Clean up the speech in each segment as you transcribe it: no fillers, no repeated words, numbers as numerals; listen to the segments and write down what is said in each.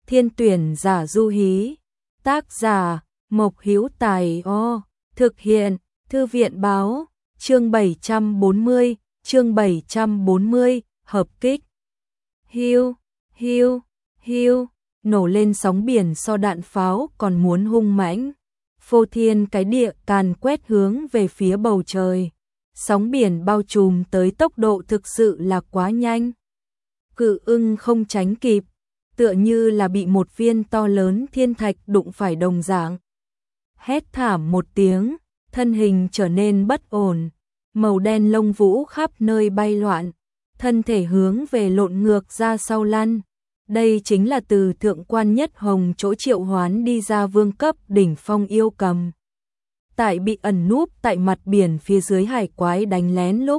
Thiên tuyển giả du hí. Tác giả Mộc Hữu Tài. Thực hiện Thư viện báo. Chương 740, hợp kích. Hiu, hiu, hiu, nổ lên sóng biển so đạn pháo còn muốn hung mãnh. Phô thiên cái địa càn quét hướng về phía bầu trời. Sóng biển bao trùm tới tốc độ thực sự là quá nhanh. Cự ưng không tránh kịp, tựa như là bị một viên to lớn thiên thạch đụng phải đồng dạng. Hét thảm một tiếng, thân hình trở nên bất ổn, màu đen lông vũ khắp nơi bay loạn, thân thể hướng về lộn ngược ra sau lăn. Đây chính là từ thượng quan nhất hồng chỗ triệu hoán đi ra vương cấp đỉnh phong yêu cầm. Tại bị ẩn núp tại mặt biển phía dưới hải quái đánh lén lúc,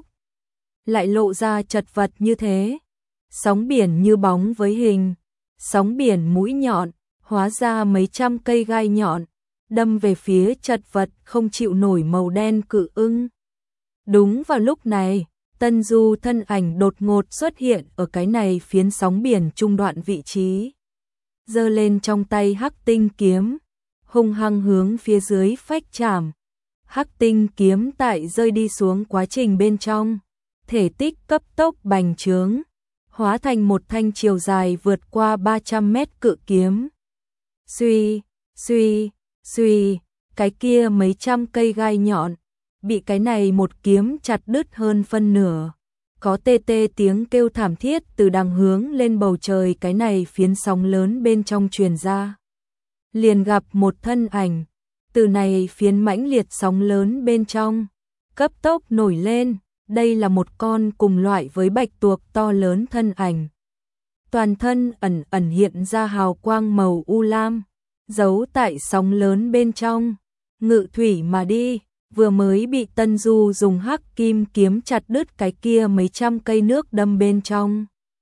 lại lộ ra chật vật như thế. Sóng biển như bóng với hình, sóng biển mũi nhọn, hóa ra mấy trăm cây gai nhọn, đâm về phía chật vật không chịu nổi màu đen cự ưng. Đúng vào lúc này, Tân Du thân ảnh đột ngột xuất hiện ở cái này phiến sóng biển trung đoạn vị trí. Giơ lên trong tay Hắc Tinh kiếm, hung hăng hướng phía dưới phách chạm. Hắc Tinh kiếm tại rơi đi xuống quá trình bên trong, thể tích cấp tốc bành trướng, hóa thành một thanh chiều dài vượt qua 300 mét cự kiếm. Suy, suy, suy, cái kia mấy trăm cây gai nhọn, bị cái này một kiếm chặt đứt hơn phân nửa. Có tê tê tiếng kêu thảm thiết từ đằng hướng lên bầu trời cái này phiến sóng lớn bên trong truyền ra. Liền gặp một thân ảnh, từ này phiến mãnh liệt sóng lớn bên trong, cấp tốc nổi lên. Đây là một con cùng loại với bạch tuộc to lớn thân ảnh. Toàn thân ẩn ẩn hiện ra hào quang màu u lam, giấu tại sóng lớn bên trong, ngự thủy mà đi. Vừa mới bị Tân Du dùng hắc kim kiếm chặt đứt cái kia mấy trăm cây nước đâm bên trong.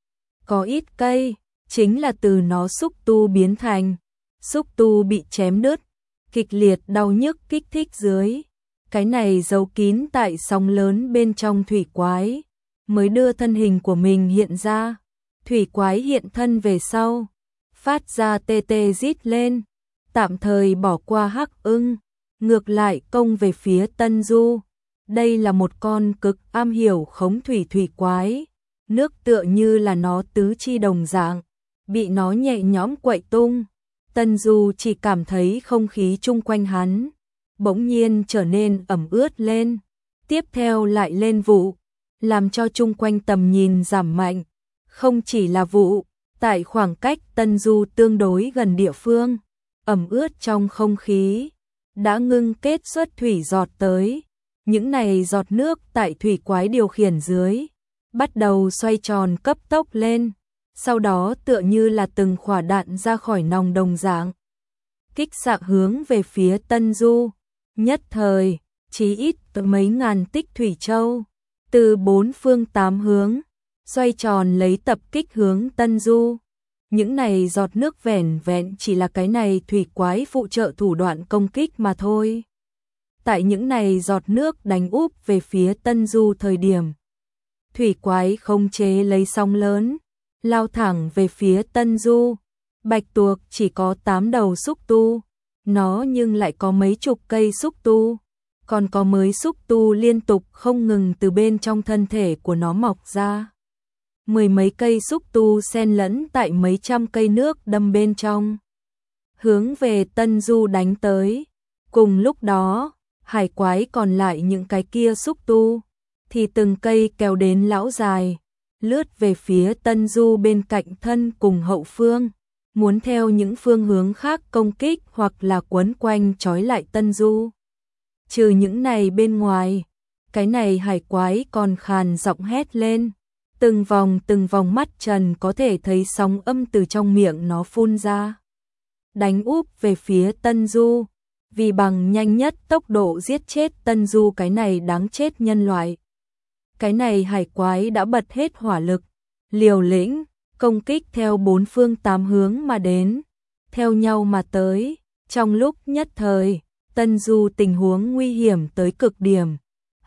Có ít cây, chính là từ nó xúc tu biến thành. Xúc tu bị chém đứt, kịch liệt đau nhức kích thích dưới. Cái này giấu kín tại sóng lớn bên trong thủy quái, mới đưa thân hình của mình hiện ra. Thủy quái hiện thân về sau, phát ra tê tê rít lên, tạm thời bỏ qua Hắc Ưng, ngược lại công về phía Tân Du. Đây là một con cực am hiểu khống thủy thủy quái, nước tựa như là nó tứ chi đồng dạng, bị nó nhẹ nhõm quậy tung. Tân Du chỉ cảm thấy không khí chung quanh hắn bỗng nhiên trở nên ẩm ướt lên, tiếp theo lại lên vụ, làm cho chung quanh tầm nhìn giảm mạnh. Không chỉ là vụ, tại khoảng cách Tân Du tương đối gần địa phương, ẩm ướt trong không khí đã ngưng kết xuất thủy giọt tới. Những này giọt nước tại thủy quái điều khiển dưới, bắt đầu xoay tròn cấp tốc lên, sau đó tựa như là từng quả đạn ra khỏi nòng đồng dạng, kích xạ hướng về phía Tân Du. Nhất thời, chí ít mấy ngàn tích thủy châu, từ bốn phương tám hướng, xoay tròn lấy tập kích hướng Tân Du. Những này giọt nước vẻn vẹn chỉ là cái này thủy quái phụ trợ thủ đoạn công kích mà thôi. Tại những này giọt nước đánh úp về phía Tân Du thời điểm, thủy quái không chế lấy sóng lớn, lao thẳng về phía Tân Du. Bạch tuộc chỉ có 8 đầu xúc tu, nó nhưng lại có mấy chục cây xúc tu, còn có mới xúc tu liên tục không ngừng từ bên trong thân thể của nó mọc ra. Mười mấy cây xúc tu xen lẫn tại mấy trăm cây nước đâm bên trong, hướng về Tân Du đánh tới. Cùng lúc đó, hải quái còn lại những cái kia xúc tu, thì từng cây kéo đến lão dài, lướt về phía Tân Du bên cạnh thân cùng hậu phương, muốn theo những phương hướng khác công kích hoặc là quấn quanh trói lại Tân Du. Trừ những này bên ngoài, cái này hải quái còn khàn giọng hét lên, từng vòng mắt trần có thể thấy sóng âm từ trong miệng nó phun ra, đánh úp về phía Tân Du, vì bằng nhanh nhất tốc độ giết chết Tân Du cái này đáng chết nhân loại. Cái này hải quái đã bật hết hỏa lực, liều lĩnh công kích theo bốn phương tám hướng mà đến, theo nhau mà tới. Trong lúc nhất thời, Tân Du tình huống nguy hiểm tới cực điểm.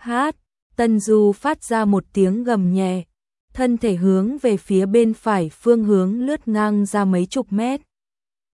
Tân Du phát ra một tiếng gầm nhẹ, thân thể hướng về phía bên phải phương hướng lướt ngang ra mấy chục mét,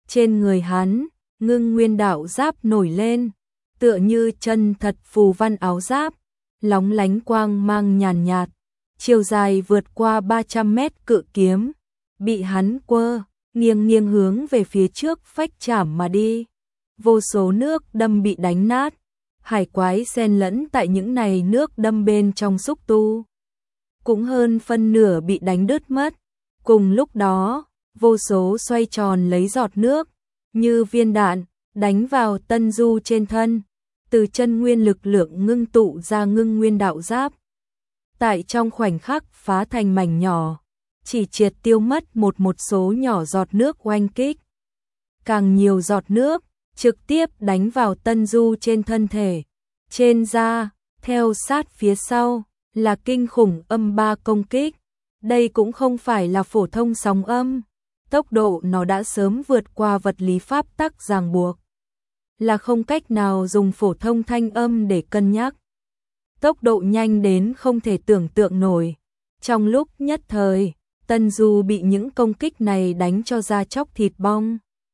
Trên người hắn, Ngưng Nguyên đạo giáp nổi lên, tựa như chân thật phù văn áo giáp, lóng lánh quang mang nhàn nhạt, chiều dài vượt qua 300 mét cự kiếm, bị hắn quơ, nghiêng nghiêng hướng về phía trước phách chảm mà đi. Vô số nước đâm bị đánh nát, hải quái xen lẫn tại những này nước đâm bên trong xúc tu. Cũng hơn phân nửa bị đánh đứt mất. Cùng lúc đó, vô số xoay tròn lấy giọt nước, như viên đạn, đánh vào Tân Du trên thân, từ chân nguyên lực lượng ngưng tụ ra Ngưng Nguyên đạo giáp. Tại trong khoảnh khắc phá thành mảnh nhỏ, chỉ triệt tiêu mất một số nhỏ giọt nước oanh kích. Càng nhiều giọt nước, trực tiếp đánh vào Tân Du trên thân thể, trên da, theo sát phía sau, là kinh khủng âm ba công kích. Đây cũng không phải là phổ thông sóng âm, tốc độ nó đã sớm vượt qua vật lý pháp tắc ràng buộc, là không cách nào dùng phổ thông thanh âm để cân nhắc. Tốc độ nhanh đến không thể tưởng tượng nổi. Trong lúc nhất thời, Tân Du bị những công kích này đánh cho da chóc thịt bong,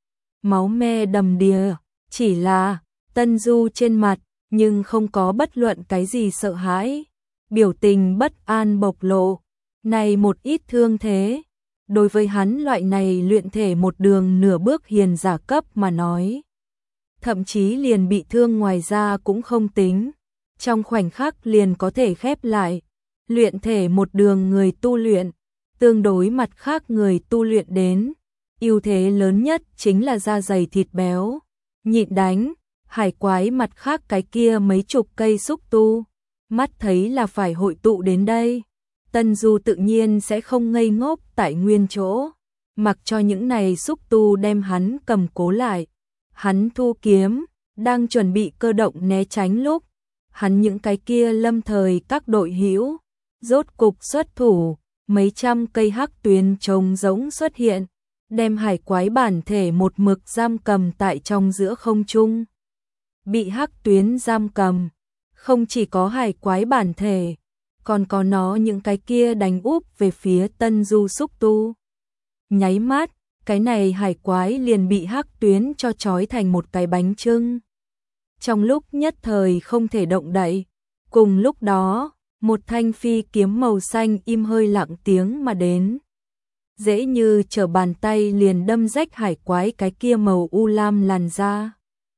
máu me đầm đìa, chỉ là Tân Du trên mặt nhưng không có bất luận cái gì sợ hãi, biểu tình bất an bộc lộ. Này một ít thương thế, đối với hắn loại này luyện thể một đường nửa bước hiền giả cấp mà nói, thậm chí liền bị thương ngoài ra cũng không tính, trong khoảnh khắc liền có thể khép lại. Luyện thể một đường người tu luyện, tương đối mặt khác người tu luyện đến, ưu thế lớn nhất chính là da dày thịt béo, nhịn đánh. Hải quái mặt khác cái kia mấy chục cây xúc tu, mắt thấy là phải hội tụ đến đây. Tân Du tự nhiên sẽ không ngây ngốc tại nguyên chỗ, mặc cho những này xúc tu đem hắn cầm cố lại. Hắn thu kiếm, đang chuẩn bị cơ động né tránh lúc, hắn những cái kia lâm thời các đội hữu, rốt cục xuất thủ, mấy trăm cây hắc tuyến trông giống xuất hiện, đem hải quái bản thể một mực giam cầm tại trong giữa không trung. Bị hắc tuyến giam cầm, không chỉ có hải quái bản thể, còn có nó những cái kia đánh úp về phía Tân Du xúc tu. Nháy mắt, cái này hải quái liền bị hắc tuyến cho trói thành một cái bánh chưng. Trong lúc nhất thời không thể động đậy, cùng lúc đó, một thanh phi kiếm màu xanh im hơi lặng tiếng mà đến. Dễ như trở bàn tay liền đâm rách hải quái cái kia màu u lam làn da,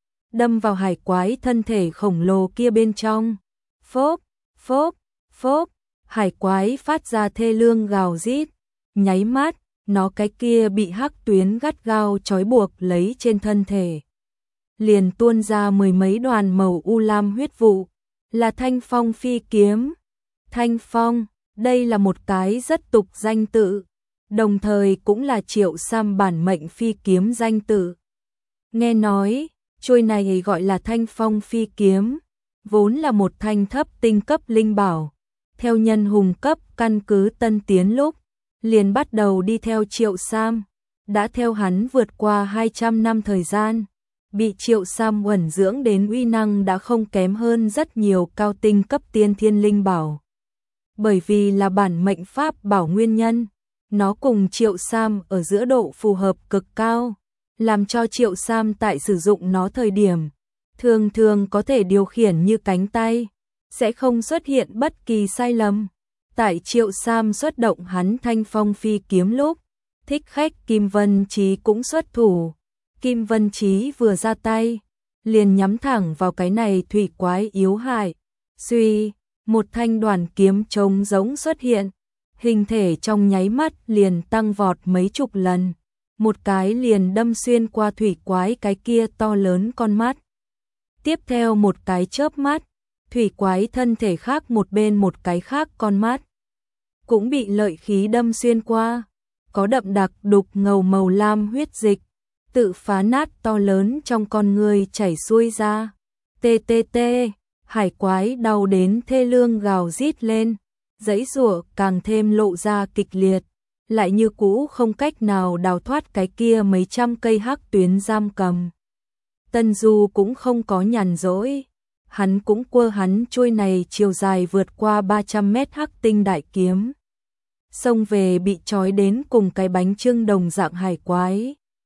đâm vào hải quái thân thể khổng lồ kia bên trong. Phốp, phốp, phốp, hải quái phát ra thê lương gào rít, nháy mắt, nó cái kia bị hắc tuyến gắt gao trói buộc lấy trên thân thể, liền tuôn ra mười mấy đoàn màu u lam huyết vụ, là Thanh Phong phi kiếm. Thanh Phong, đây là một cái rất tục danh tự, đồng thời cũng là Triệu Sam bản mệnh phi kiếm danh tự. Nghe nói, chuôi này gọi là Thanh Phong phi kiếm, vốn là một thanh thấp tinh cấp linh bảo. Theo nhân hùng cấp căn cứ tân tiến lúc, liền bắt đầu đi theo Triệu Sam, đã theo hắn vượt qua 200 năm thời gian, bị Triệu Sam uẩn dưỡng đến uy năng đã không kém hơn rất nhiều cao tinh cấp tiên thiên linh bảo. Bởi vì là bản mệnh pháp bảo nguyên nhân, nó cùng Triệu Sam ở giữa độ phù hợp cực cao, làm cho Triệu Sam tại sử dụng nó thời điểm, thường thường có thể điều khiển như cánh tay, sẽ không xuất hiện bất kỳ sai lầm. Tại Triệu Sam xuất động hắn Thanh Phong phi kiếm lúc, thích khách Kim Vân Chí cũng xuất thủ. Kim Vân Chí vừa ra tay, liền nhắm thẳng vào cái này thủy quái yếu hại. Suy, một thanh đoàn kiếm trông giống xuất hiện, hình thể trong nháy mắt liền tăng vọt mấy chục lần, một cái liền đâm xuyên qua thủy quái cái kia to lớn con mắt. Tiếp theo một cái chớp mắt, thủy quái thân thể khác một bên một cái khác con mắt cũng bị lợi khí đâm xuyên qua, có đậm đặc đục ngầu màu lam huyết dịch tự phá nát to lớn trong con người chảy xuôi ra. TTT, hải quái đau đến thê lương gào rít lên, giãy giụa càng thêm lộ ra kịch liệt, lại như cũ không cách nào đào thoát cái kia mấy trăm cây hắc tuyến giam cầm. Tân Du cũng không có nhàn rỗi, hắn cũng quơ hắn chuôi này chiều dài vượt qua 300 mét hắc tinh đại kiếm, xông về bị trói đến cùng cái bánh chưng đồng dạng hải quái.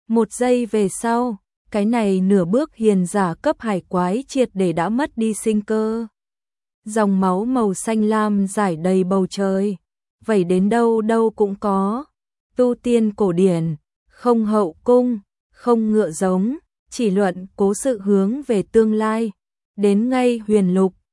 Một giây về sau, cái này nửa bước hiền giả cấp hải quái triệt để đã mất đi sinh cơ. Dòng máu màu xanh lam rải đầy bầu trời, vẩy đến đâu đâu cũng có. Tu tiên cổ điển, không hậu cung, không ngựa giống, chỉ luận cố sự hướng về tương lai. Đến ngay huyền lục,